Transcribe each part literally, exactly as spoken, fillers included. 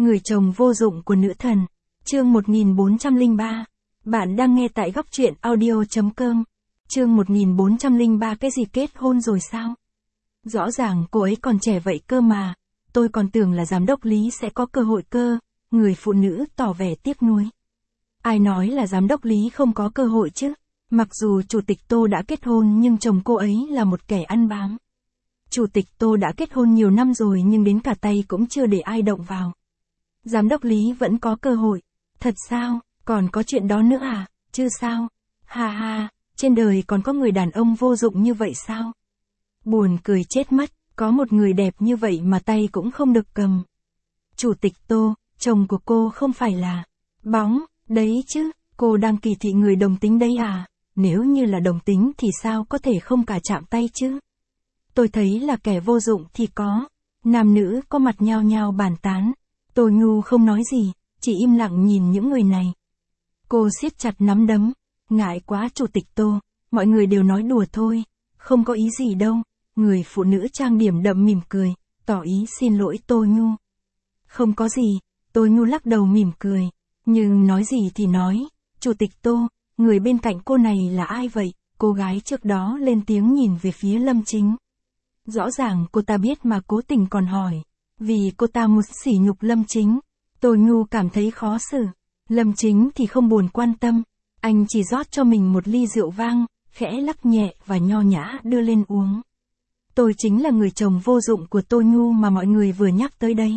Người chồng vô dụng của nữ thần. Chương một nghìn bốn trăm lẻ ba. Bạn đang nghe tại góc truyện audio chấm com. Chương một nghìn bốn trăm lẻ ba. Cái gì kết hôn rồi sao? Rõ ràng cô ấy còn trẻ vậy cơ mà. Tôi còn tưởng là giám đốc Lý sẽ có cơ hội cơ. Người phụ nữ tỏ vẻ tiếc nuối. Ai nói là giám đốc Lý không có cơ hội chứ? Mặc dù chủ tịch Tô đã kết hôn nhưng chồng cô ấy là một kẻ ăn bám. Chủ tịch Tô đã kết hôn nhiều năm rồi nhưng đến cả tay cũng chưa để ai động vào. Giám đốc Lý vẫn có cơ hội. Thật sao? Còn có chuyện đó nữa à? Chứ sao? Ha ha, trên đời còn có người đàn ông vô dụng như vậy sao? Buồn cười chết mất, có một người đẹp như vậy mà tay cũng không được cầm. Chủ tịch Tô, chồng của cô không phải là bóng, đấy chứ, cô đang kỳ thị người đồng tính đấy à? Nếu như là đồng tính thì sao có thể không cả chạm tay chứ? Tôi thấy là kẻ vô dụng thì có. Nam nữ có mặt nhao nhao bàn tán. Tô Nhu không nói gì, chỉ im lặng nhìn những người này. Cô siết chặt nắm đấm. Ngại quá chủ tịch Tô, mọi người đều nói đùa thôi, không có ý gì đâu. Người phụ nữ trang điểm đậm mỉm cười, tỏ ý xin lỗi Tô Nhu. Không có gì, Tô Nhu lắc đầu mỉm cười. Nhưng nói gì thì nói, chủ tịch Tô, người bên cạnh cô này là ai vậy? Cô gái trước đó lên tiếng nhìn về phía Lâm Chính. Rõ ràng cô ta biết mà cố tình còn hỏi. Vì cô ta muốn sỉ nhục Lâm Chính. Tô Nhu cảm thấy khó xử. Lâm Chính thì không buồn quan tâm. Anh chỉ rót cho mình một ly rượu vang, khẽ lắc nhẹ và nho nhã đưa lên uống. Tôi chính là người chồng vô dụng của Tô Nhu mà mọi người vừa nhắc tới đấy.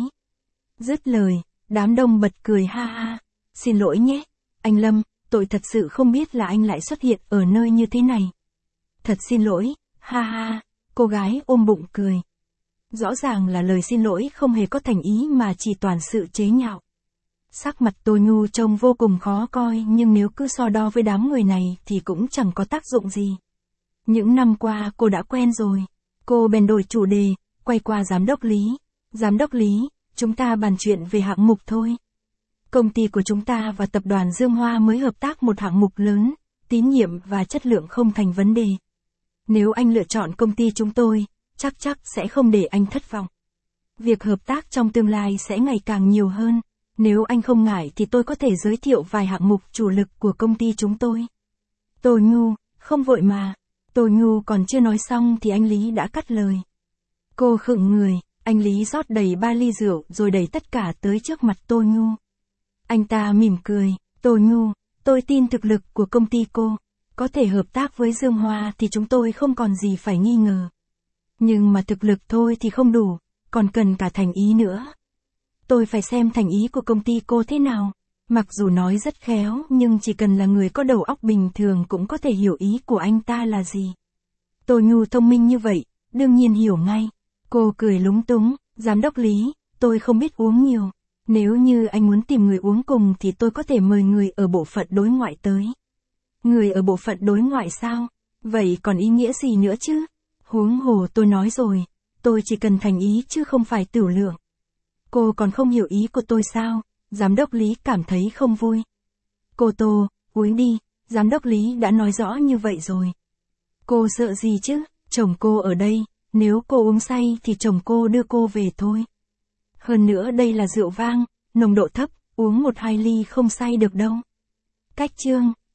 Dứt lời, đám đông bật cười ha ha. Xin lỗi nhé, anh Lâm, tôi thật sự không biết là anh lại xuất hiện ở nơi như thế này. Thật xin lỗi, ha ha, cô gái ôm bụng cười. Rõ ràng là lời xin lỗi không hề có thành ý mà chỉ toàn sự chế nhạo. Sắc mặt Tô Nhu trông vô cùng khó coi nhưng nếu cứ so đo với đám người này thì cũng chẳng có tác dụng gì. Những năm qua cô đã quen rồi. Cô bèn đổi chủ đề, quay qua giám đốc Lý. Giám đốc Lý, chúng ta bàn chuyện về hạng mục thôi. Công ty của chúng ta và tập đoàn Dương Hoa mới hợp tác một hạng mục lớn, tín nhiệm và chất lượng không thành vấn đề. Nếu anh lựa chọn công ty chúng tôi, chắc chắc sẽ không để anh thất vọng. Việc hợp tác trong tương lai sẽ ngày càng nhiều hơn. Nếu anh không ngại thì tôi có thể giới thiệu vài hạng mục chủ lực của công ty chúng tôi. Tô Nhu, không vội mà. Tô Nhu còn chưa nói xong thì anh Lý đã cắt lời. Cô khựng người, anh Lý rót đầy ba ly rượu rồi đẩy tất cả tới trước mặt Tô Nhu. Anh ta mỉm cười, Tô Nhu, tôi tin thực lực của công ty cô. Có thể hợp tác với Dương Hoa thì chúng tôi không còn gì phải nghi ngờ. Nhưng mà thực lực thôi thì không đủ, còn cần cả thành ý nữa. Tôi phải xem thành ý của công ty cô thế nào. Mặc dù nói rất khéo nhưng chỉ cần là người có đầu óc bình thường cũng có thể hiểu ý của anh ta là gì. Tô Nhu thông minh như vậy, đương nhiên hiểu ngay. Cô cười lúng túng, giám đốc Lý, tôi không biết uống nhiều. Nếu như anh muốn tìm người uống cùng thì tôi có thể mời người ở bộ phận đối ngoại tới. Người ở bộ phận đối ngoại sao? Vậy còn ý nghĩa gì nữa chứ? Huống hồ tôi nói rồi, tôi chỉ cần thành ý chứ không phải tửu lượng. Cô còn không hiểu ý của tôi sao? Giám đốc Lý cảm thấy không vui. Cô Tô, uống đi, giám đốc Lý đã nói rõ như vậy rồi. Cô sợ gì chứ? Chồng cô ở đây, nếu cô uống say thì chồng cô đưa cô về thôi. Hơn nữa đây là rượu vang, nồng độ thấp, uống một hai ly không say được đâu. Cách chương.